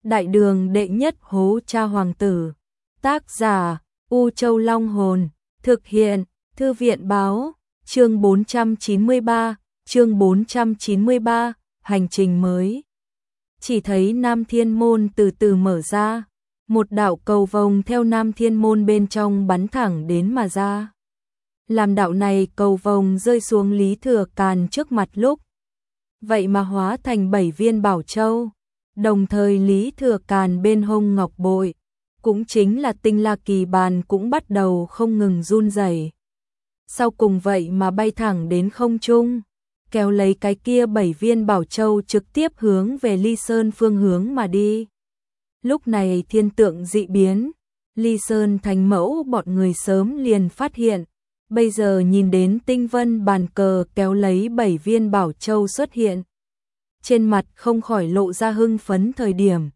Đại đường đệ nhất hố cha hoàng tử. Tác giả U Châu Long Hồn. Thực hiện Thư viện Báo. Chương 493, hành trình mới. Chỉ thấy Nam Thiên Môn từ từ mở ra, một đạo cầu vồng theo Nam Thiên Môn bên trong bắn thẳng đến mà ra. Làm đạo này cầu vồng rơi xuống Lý Thừa Càn trước mặt lúc, vậy mà hóa thành 7 viên bảo châu, đồng thời Lý Thừa Càn bên hông ngọc bội, cũng chính là Tinh La Kỳ Bàn cũng bắt đầu không ngừng run rẩy. Sau cùng vậy mà bay thẳng đến không trung, kéo lấy cái kia 7 viên bảo châu trực tiếp hướng về Ly Sơn phương hướng mà đi. Lúc này thiên tượng dị biến, Ly Sơn Thánh Mẫu bọn người sớm liền phát hiện, bây giờ nhìn đến tinh vân bàn cờ kéo lấy 7 viên bảo châu xuất hiện. Trên mặt không khỏi lộ ra hưng phấn thời điểm,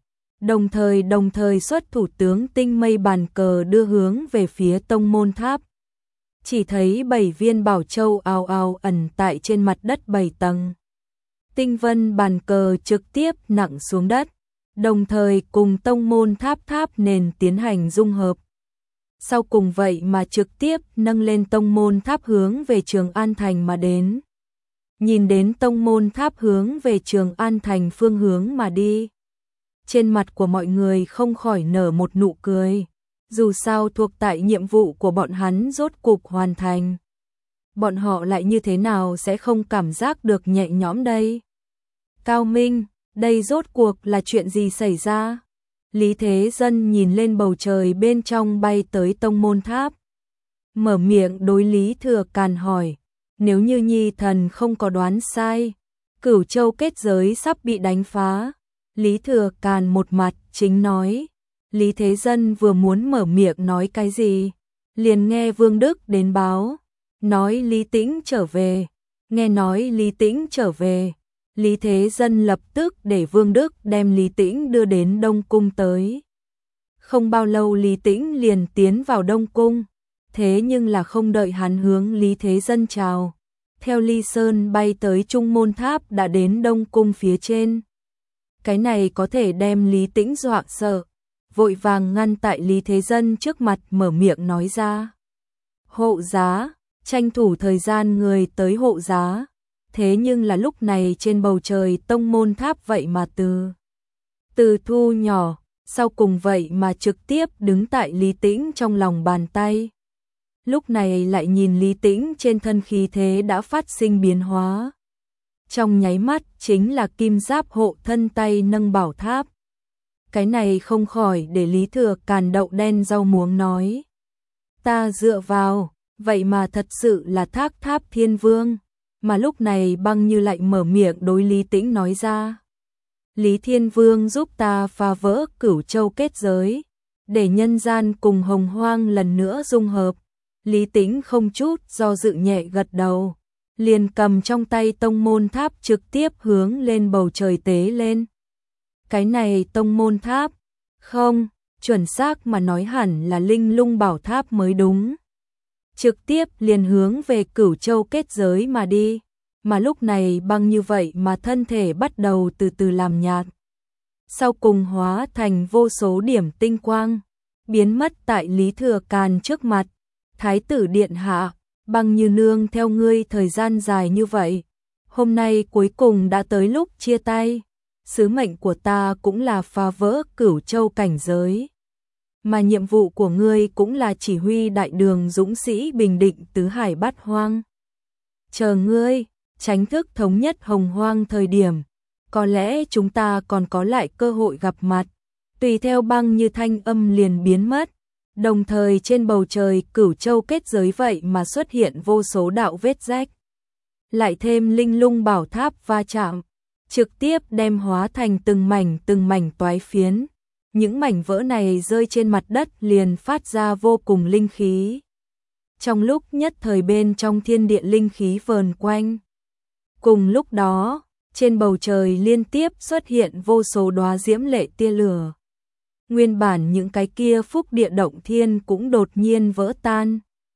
đồng thời xuất thủ tướng tinh mây bàn cờ đưa hướng về phía tông môn tháp. Chỉ thấy 7 viên bảo châu ào ào ẩn tại trên mặt đất 7 tầng. Tinh vân bàn cờ trực tiếp nặng xuống đất, đồng thời cùng tông môn tháp nền tiến hành dung hợp. Sau cùng vậy mà trực tiếp nâng lên tông môn tháp hướng về Trường An Thành mà đến. Nhìn đến tông môn tháp hướng về Trường An Thành phương hướng mà đi, trên mặt của mọi người không khỏi nở một nụ cười. Dù sao thuộc tại nhiệm vụ của bọn hắn rốt cục hoàn thành, bọn họ lại như thế nào sẽ không cảm giác được nhẹ nhõm đây? Cao Minh, đây rốt cuộc là chuyện gì xảy ra? Lý Thế Dân nhìn lên bầu trời bên trong bay tới tông môn tháp, mở miệng đối Lý Thừa Càn hỏi, nếu như Nhi thần không có đoán sai, Cửu Châu kết giới sắp bị đánh phá. Lý Thừa Càn một mặt chính nói. Lý Thế Dân vừa muốn mở miệng nói cái gì, liền nghe Vương Đức đến báo, nói Lý Tĩnh trở về. Nghe nói Lý Tĩnh trở về, Lý Thế Dân lập tức để Vương Đức đem Lý Tĩnh đưa đến Đông Cung tới. Không bao lâu Lý Tĩnh liền tiến vào Đông Cung, thế nhưng là không đợi hắn hướng Lý Thế Dân chào, theo Ly Sơn bay tới Trung Môn Tháp đã đến Đông Cung phía trên. Cái này có thể đem Lý Tĩnh dọa sợ, vội vàng ngăn tại Lý Thế Dân trước mặt mở miệng nói ra. Hộ giá, tranh thủ thời gian người tới hộ giá. Thế nhưng là lúc này trên bầu trời tông môn tháp vậy mà từ thu nhỏ, sau cùng vậy mà trực tiếp đứng tại Lý Tĩnh trong lòng bàn tay. Lúc này lại nhìn Lý Tĩnh trên thân khí thế đã phát sinh biến hóa. Trong nháy mắt chính là kim giáp hộ thân tay nâng bảo tháp. Cái này không khỏi để Lý Thừa Càn đậu đen rau muống nói. Ta dựa vào, vậy mà thật sự là Thác Tháp Thiên Vương. Mà lúc này Băng Như lại mở miệng đối Lý Tĩnh nói ra. Lý Thiên Vương giúp ta phá vỡ Cửu Châu kết giới, để nhân gian cùng hồng hoang lần nữa dung hợp. Lý Tĩnh không chút do dự nhẹ gật đầu, liền cầm trong tay tông môn tháp trực tiếp hướng lên bầu trời tế lên. Cái này tông môn tháp, không, chuẩn xác mà nói hẳn là Linh Lung Bảo Tháp mới đúng. Trực tiếp liền hướng về Cửu Châu kết giới mà đi, mà lúc này Băng Như vậy mà thân thể bắt đầu từ từ làm nhạt. Sau cùng hóa thành vô số điểm tinh quang, biến mất tại Lý Thừa Càn trước mặt. Thái tử điện hạ, Băng Như nương theo ngươi thời gian dài như vậy, hôm nay cuối cùng đã tới lúc chia tay. Sứ mệnh của ta cũng là phá vỡ Cửu Châu cảnh giới, mà nhiệm vụ của ngươi cũng là chỉ huy đại đường dũng sĩ bình định tứ hải bát hoang. Chờ ngươi chính thức thống nhất hồng hoang thời điểm, có lẽ chúng ta còn có lại cơ hội gặp mặt. Tùy theo Băng Như thanh âm liền biến mất, đồng thời trên bầu trời Cửu Châu kết giới vậy mà xuất hiện vô số đạo vết rách. Lại thêm Linh Lung Bảo Tháp va chạm, trực tiếp đem hóa thành từng mảnh toái phiến. Những mảnh vỡ này rơi trên mặt đất liền phát ra vô cùng linh khí. Trong lúc nhất thời bên trong thiên địa linh khí vờn quanh. Cùng lúc đó, trên bầu trời liên tiếp xuất hiện vô số đóa diễm lệ tia lửa. Nguyên bản những cái kia phúc địa động thiên cũng đột nhiên vỡ tan,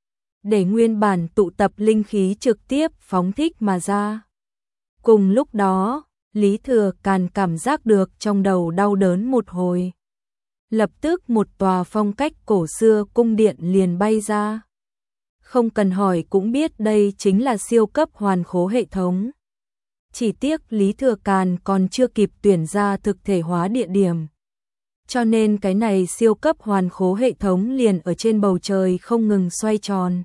để nguyên bản tụ tập linh khí trực tiếp phóng thích mà ra. Cùng lúc đó, Lý Thừa Càn cảm giác được trong đầu đau đớn một hồi. Lập tức một tòa phong cách cổ xưa cung điện liền bay ra. Không cần hỏi cũng biết đây chính là siêu cấp hoàn khố hệ thống. Chỉ tiếc Lý Thừa Càn còn chưa kịp tuyển ra thực thể hóa địa điểm. Cho nên cái này siêu cấp hoàn khố hệ thống liền ở trên bầu trời không ngừng xoay tròn.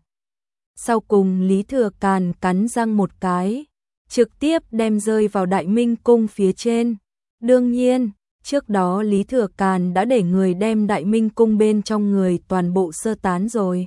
Sau cùng Lý Thừa Càn cắn răng một cái, trực tiếp đem rơi vào Đại Minh Cung phía trên. Đương nhiên, trước đó Lý Thừa Càn đã để người đem Đại Minh Cung bên trong người toàn bộ sơ tán rồi.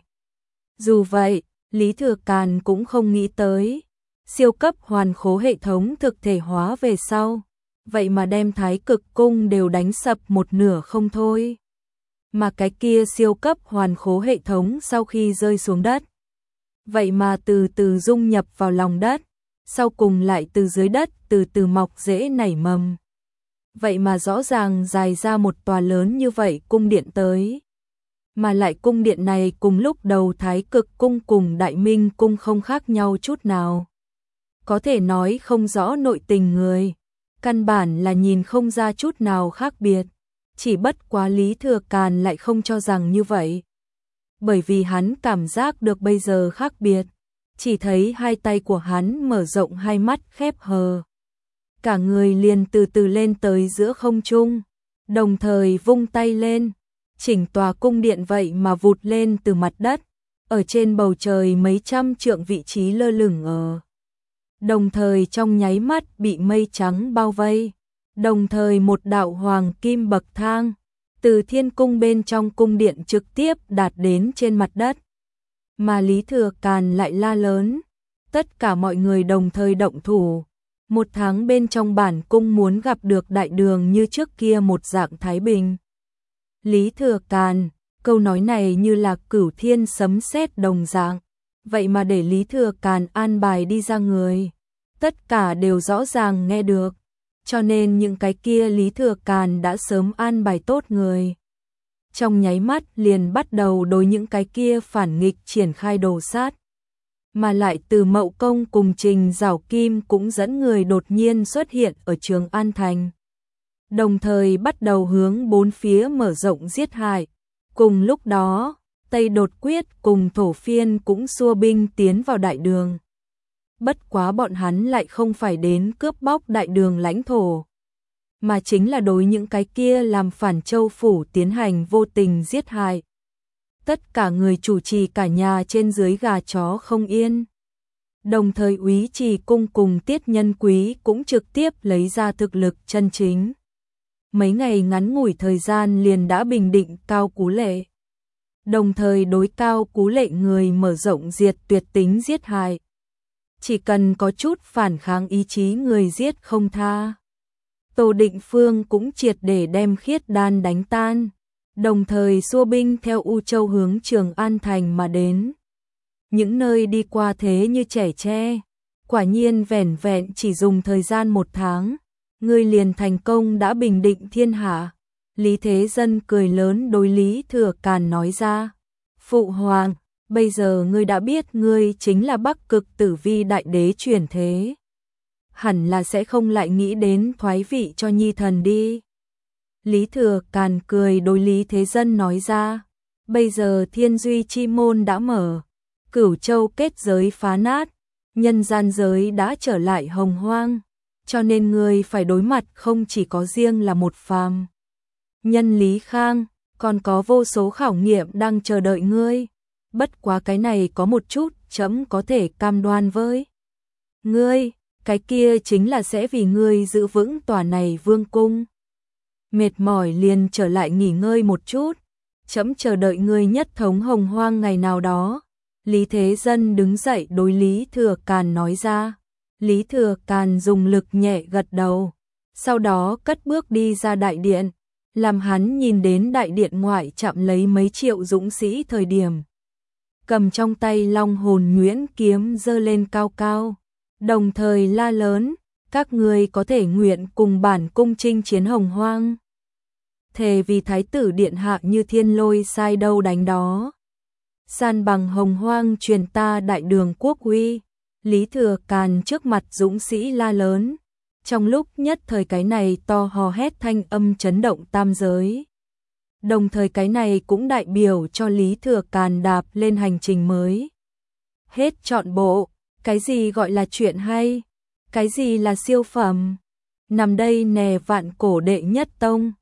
Dù vậy, Lý Thừa Càn cũng không nghĩ tới, siêu cấp hoàn khố hệ thống thực thể hóa về sau, vậy mà đem Thái Cực Cung đều đánh sập một nửa không thôi. Mà cái kia siêu cấp hoàn khố hệ thống sau khi rơi xuống đất, vậy mà từ từ dung nhập vào lòng đất, sau cùng lại từ dưới đất từ từ mọc rễ nảy mầm. Vậy mà rõ ràng dài ra một tòa lớn như vậy cung điện tới. Mà lại cung điện này cùng lúc đầu Thái Cực Cung cùng Đại Minh Cung không khác nhau chút nào. Có thể nói không rõ nội tình người, căn bản là nhìn không ra chút nào khác biệt. Chỉ bất quá Lý Thừa Càn lại không cho rằng như vậy. Bởi vì hắn cảm giác được bây giờ khác biệt, chỉ thấy hai tay của hắn mở rộng, hai mắt khép hờ. Cả người liền từ từ lên tới giữa không trung, đồng thời vung tay lên, chỉnh tòa cung điện vậy mà vụt lên từ mặt đất, ở trên bầu trời mấy trăm trượng vị trí lơ lửng ở. Đồng thời trong nháy mắt bị mây trắng bao vây, đồng thời một đạo hoàng kim bậc thang từ thiên cung bên trong cung điện trực tiếp đạt đến trên mặt đất. Mà Lý Thừa Càn lại la lớn, tất cả mọi người đồng thời động thủ. Một tháng bên trong bản cung muốn gặp được đại đường như trước kia một dạng thái bình. Lý Thừa Càn, câu nói này như là cửu thiên sấm sét đồng dạng, vậy mà để Lý Thừa Càn an bài đi ra người, tất cả đều rõ ràng nghe được, cho nên những cái kia Lý Thừa Càn đã sớm an bài tốt người. Trong nháy mắt liền bắt đầu đối những cái kia phản nghịch triển khai đồ sát. Mà lại Từ Mậu Công cùng Trình Giảo Kim cũng dẫn người đột nhiên xuất hiện ở Trường An Thành. Đồng thời bắt đầu hướng bốn phía mở rộng giết hại. Cùng lúc đó, Tây Đột Quyết cùng Thổ Phiên cũng xua binh tiến vào đại đường. Bất quá bọn hắn lại không phải đến cướp bóc đại đường lãnh thổ, mà chính là đối những cái kia làm phản châu phủ tiến hành vô tình giết hại. Tất cả người chủ trì cả nhà trên dưới gà chó không yên. Đồng thời Úy Trì Cung cùng Tiết Nhân Quý cũng trực tiếp lấy ra thực lực chân chính. Mấy ngày ngắn ngủi thời gian liền đã bình định Cao Cú Lệ. Đồng thời đối Cao Cú Lệ người mở rộng diệt tuyệt tính giết hại. Chỉ cần có chút phản kháng ý chí người giết không tha. Tô Định Phương cũng triệt để đem Khiết Đan đánh tan. Đồng thời xua binh theo U Châu hướng Trường An Thành mà đến. Những nơi đi qua thế như trẻ tre, quả nhiên vẻn vẹn chỉ dùng thời gian một tháng, ngươi liền thành công đã bình định thiên hạ. Lý Thế Dân cười lớn đối Lý Thừa Càn nói ra, Phụ Hoàng, bây giờ ngươi đã biết ngươi chính là Bắc Cực Tử Vi Đại Đế chuyển thế. Hẳn là sẽ không lại nghĩ đến thoái vị cho nhi thần đi. Lý Thừa Càn cười đối Lý Thế Dân nói ra, bây giờ thiên duy chi môn đã mở, Cửu Châu kết giới phá nát, nhân gian giới đã trở lại hồng hoang, cho nên ngươi phải đối mặt không chỉ có riêng là một phàm nhân Lý Khang, còn có vô số khảo nghiệm đang chờ đợi ngươi. Bất quá cái này có một chút trẫm có thể cam đoan với ngươi, cái kia chính là sẽ vì ngươi giữ vững tòa này vương cung. Mệt mỏi liền trở lại nghỉ ngơi một chút, trẫm chờ đợi ngươi nhất thống hồng hoang ngày nào đó. Lý Thế Dân đứng dậy đối Lý Thừa Càn nói ra. Lý Thừa Càn dùng lực nhẹ gật đầu, sau đó cất bước đi ra đại điện, làm hắn nhìn đến đại điện ngoại chạm lấy mấy triệu dũng sĩ thời điểm. Cầm trong tay Long Hồn Nhuyễn kiếm giơ lên cao cao, đồng thời la lớn, các ngươi có thể nguyện cùng bản cung chinh chiến hồng hoang. Thề vì thái tử điện hạ như thiên lôi sai đâu đánh đó. San bằng hồng hoang truyền ta đại đường quốc uy. Lý Thừa Càn trước mặt dũng sĩ la lớn, Trong lúc nhất thời cái này to hò hét thanh âm chấn động tam giới. Đồng thời cái này cũng đại biểu cho Lý Thừa Càn đạp lên hành trình mới. Hết trọn bộ, cái gì gọi là chuyện hay, cái gì là siêu phẩm. Nằm đây nè vạn cổ đệ nhất tông.